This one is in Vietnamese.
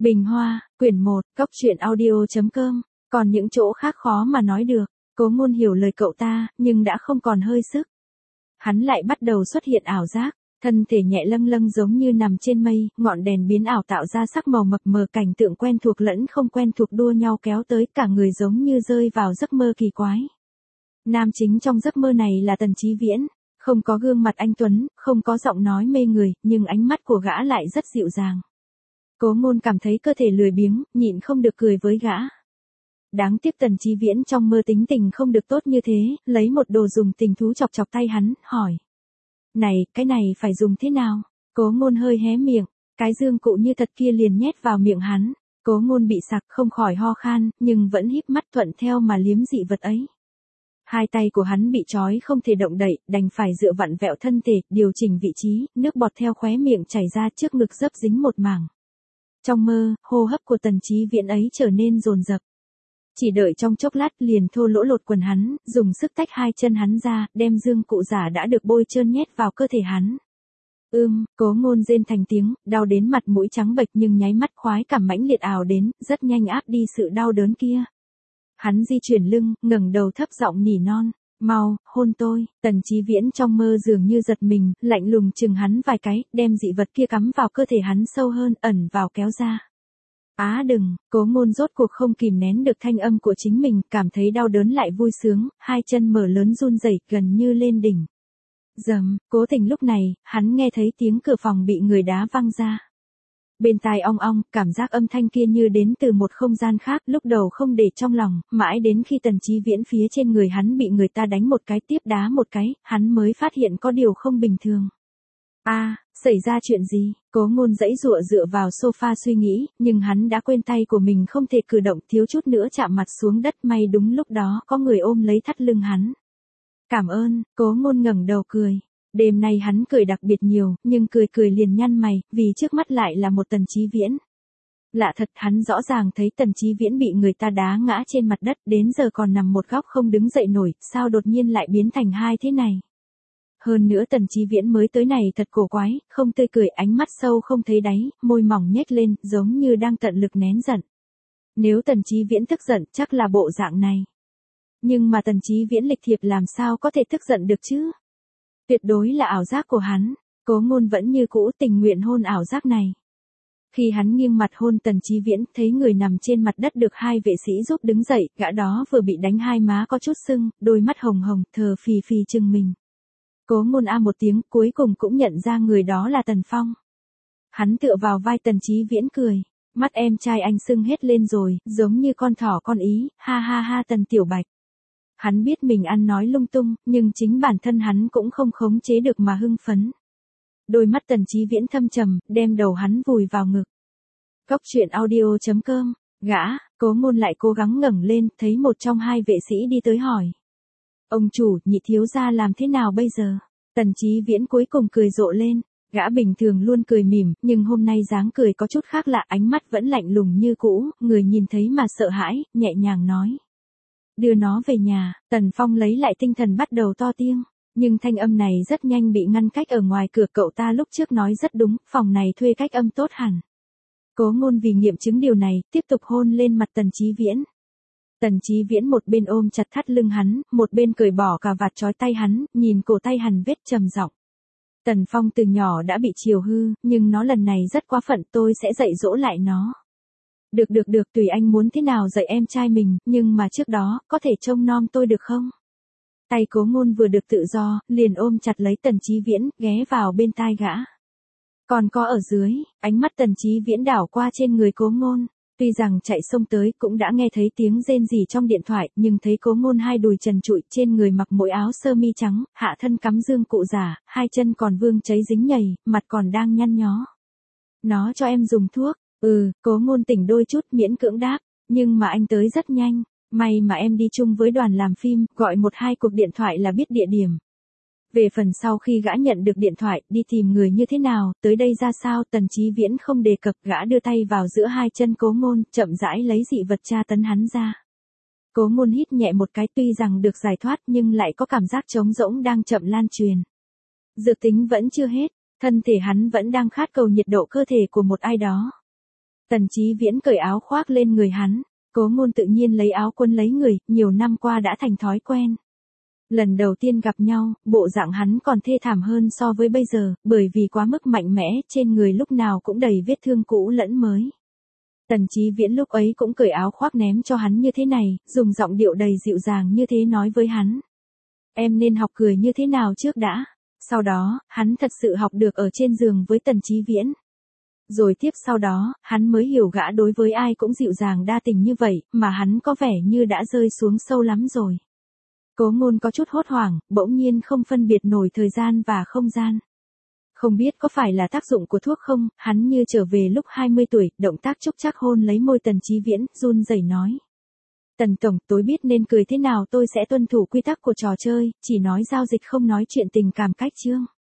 Bình Hoa, quyển 1, Cóc truyện audio.com, còn những chỗ khác khó mà nói được. Cố Ngôn hiểu lời cậu ta, nhưng đã không còn hơi sức. Hắn lại bắt đầu xuất hiện ảo giác, thân thể nhẹ lâng lâng giống như nằm trên mây, ngọn đèn biến ảo tạo ra sắc màu mập mờ, cảnh tượng quen thuộc lẫn không quen thuộc đua nhau kéo tới, cả người giống như rơi vào giấc mơ kỳ quái. Nam chính trong giấc mơ này là Tần Chí Viễn, không có gương mặt anh tuấn, không có giọng nói mê người, nhưng ánh mắt của gã lại rất dịu dàng. Cố Ngôn cảm thấy cơ thể lười biếng, nhịn không được cười với gã. Đáng tiếc Tần Chí Viễn trong mơ tính tình không được tốt như thế, lấy một đồ dùng tình thú chọc chọc tay hắn, hỏi. Này, cái này phải dùng thế nào? Cố Ngôn hơi hé miệng, cái dương cụ như thật kia liền nhét vào miệng hắn. Cố Ngôn bị sặc không khỏi ho khan, nhưng vẫn híp mắt thuận theo mà liếm dị vật ấy. Hai tay của hắn bị trói không thể động đậy, đành phải dựa vặn vẹo thân thể, điều chỉnh vị trí, nước bọt theo khóe miệng chảy ra, trước ngực dấp dính một mảng. Trong mơ, hô hấp của Tần Chí Viễn ấy trở nên dồn dập. Chỉ đợi trong chốc lát liền thô lỗ lột quần hắn, dùng sức tách hai chân hắn ra, đem dương cụ giả đã được bôi trơn nhét vào cơ thể hắn. Cố Ngôn rên thành tiếng, đau đến mặt mũi trắng bệch, nhưng nháy mắt khoái cảm mãnh liệt ào đến, rất nhanh áp đi sự đau đớn kia. Hắn di chuyển lưng, ngẩng đầu thấp giọng nỉ non, mau, hôn tôi. Tần Chí Viễn trong mơ dường như giật mình, lạnh lùng chừng hắn vài cái, đem dị vật kia cắm vào cơ thể hắn sâu hơn, ẩn vào kéo ra. Á đừng, Cố Ngôn rốt cuộc không kìm nén được thanh âm của chính mình, cảm thấy đau đớn lại vui sướng, hai chân mở lớn run rẩy, gần như lên đỉnh. Rầm, cố tình lúc này, hắn nghe thấy tiếng cửa phòng bị người đá văng ra. Bên tai ong ong, cảm giác âm thanh kia như đến từ một không gian khác, lúc đầu không để trong lòng, mãi đến khi Tần Chí Viễn phía trên người hắn bị người ta đánh một cái tiếp đá một cái, hắn mới phát hiện có điều không bình thường. Xảy ra chuyện gì? Cố Ngôn giãy giụa dựa vào sofa suy nghĩ, nhưng hắn đã quên tay của mình không thể cử động, thiếu chút nữa chạm mặt xuống đất, may đúng lúc đó có người ôm lấy thắt lưng hắn. Cảm ơn, Cố Ngôn ngẩng đầu cười. Đêm nay hắn cười đặc biệt nhiều, nhưng cười liền nhăn mày, vì trước mắt lại là một Tần Chí Viễn. Lạ thật, hắn rõ ràng thấy Tần Chí Viễn bị người ta đá ngã trên mặt đất, đến giờ còn nằm một góc không đứng dậy nổi, sao đột nhiên lại biến thành hai thế này? Hơn nữa Tần Chí Viễn mới tới này thật cổ quái, không tươi cười, ánh mắt sâu không thấy đáy, môi mỏng nhếch lên, giống như đang tận lực nén giận. Nếu Tần Chí Viễn tức giận, chắc là bộ dạng này. Nhưng mà Tần Chí Viễn lịch thiệp làm sao có thể tức giận được chứ? Tuyệt đối là ảo giác của hắn. Cố Ngôn vẫn như cũ tình nguyện hôn ảo giác này. Khi hắn nghiêng mặt hôn Tần Chí Viễn, thấy người nằm trên mặt đất được hai vệ sĩ giúp đứng dậy, gã đó vừa bị đánh hai má có chút sưng, đôi mắt hồng hồng, thờ phì phì chừng mình. Cố Ngôn một tiếng, cuối cùng cũng nhận ra người đó là Tần Phong. Hắn tựa vào vai Tần Chí Viễn cười, mắt em trai anh sưng hết lên rồi, giống như con thỏ con ý, ha ha ha. Tần Tiểu Bạch. Hắn biết mình ăn nói lung tung, nhưng chính bản thân hắn cũng không khống chế được mà hưng phấn. Đôi mắt Tần Chí Viễn thâm trầm, đem đầu hắn vùi vào ngực. Cóc truyện audio.com, Cố Ngôn lại cố gắng ngẩng lên, thấy một trong hai vệ sĩ đi tới hỏi. Ông chủ, nhị thiếu gia làm thế nào bây giờ? Tần Chí Viễn cuối cùng cười rộ lên, gã bình thường luôn cười mỉm, nhưng hôm nay dáng cười có chút khác lạ, ánh mắt vẫn lạnh lùng như cũ, người nhìn thấy mà sợ hãi, nhẹ nhàng nói. Đưa nó về nhà. Tần Phong lấy lại tinh thần bắt đầu to tiếng, nhưng thanh âm này rất nhanh bị ngăn cách ở ngoài cửa. Cậu ta lúc trước nói rất đúng, phòng này thuê cách âm tốt hẳn. Cố Ngôn vì nghiệm chứng điều này, tiếp tục hôn lên mặt Tần Chí Viễn. Tần Chí Viễn một bên ôm chặt thắt lưng hắn, một bên cởi bỏ cà vạt trói tay hắn, nhìn cổ tay hằn vết trầm giọng. Tần Phong từ nhỏ đã bị chiều hư, nhưng nó lần này rất quá phận, tôi sẽ dạy dỗ lại nó. Được, tùy anh muốn thế nào dạy em trai mình, nhưng mà trước đó, có thể trông nom tôi được không? Tay Cố Ngôn vừa được tự do, liền ôm chặt lấy Tần Chí Viễn, ghé vào bên tai gã. Còn có ở dưới, ánh mắt Tần Chí Viễn đảo qua trên người Cố Ngôn. Tuy rằng chạy xông tới cũng đã nghe thấy tiếng rên rỉ trong điện thoại, nhưng thấy Cố Ngôn hai đùi trần trụi, trên người mặc mỗi áo sơ mi trắng, hạ thân cắm dương cụ giả, hai chân còn vương cháy dính nhầy, mặt còn đang nhăn nhó. Nó cho em dùng thuốc. Cố Ngôn tỉnh đôi chút, miễn cưỡng đáp, nhưng mà anh tới rất nhanh, may mà em đi chung với đoàn làm phim, gọi 1-2 cuộc điện thoại là biết địa điểm. Về phần sau khi gã nhận được điện thoại, đi tìm người như thế nào, tới đây ra sao, Tần Chí Viễn không đề cập, gã đưa tay vào giữa hai chân Cố Ngôn, chậm rãi lấy dị vật tra tấn hắn ra. Cố Ngôn hít nhẹ một cái, tuy rằng được giải thoát nhưng lại có cảm giác trống rỗng đang chậm lan truyền. Dược tính vẫn chưa hết, thân thể hắn vẫn đang khát cầu nhiệt độ cơ thể của một ai đó. Tần Chí Viễn cởi áo khoác lên người hắn. Cố Ngôn tự nhiên lấy áo quấn lấy người, nhiều năm qua đã thành thói quen. Lần đầu tiên gặp nhau, bộ dạng hắn còn thê thảm hơn so với bây giờ, bởi vì quá mức mạnh mẽ, trên người lúc nào cũng đầy vết thương cũ lẫn mới. Tần Chí Viễn lúc ấy cũng cởi áo khoác ném cho hắn như thế này, dùng giọng điệu đầy dịu dàng như thế nói với hắn. Em nên học cười như thế nào trước đã. Sau đó, hắn thật sự học được ở trên giường với Tần Chí Viễn. Rồi tiếp sau đó, hắn mới hiểu gã đối với ai cũng dịu dàng đa tình như vậy, mà hắn có vẻ như đã rơi xuống sâu lắm rồi. Cố Ngôn có chút hốt hoảng, bỗng nhiên không phân biệt nổi thời gian và không gian. Không biết có phải là tác dụng của thuốc không, hắn như trở về lúc 20 tuổi, động tác chúc chắc hôn lấy môi Tần Chí Viễn, run rẩy nói. Tần Tổng, tôi biết nên cười thế nào, tôi sẽ tuân thủ quy tắc của trò chơi, chỉ nói giao dịch không nói chuyện tình cảm cách chương.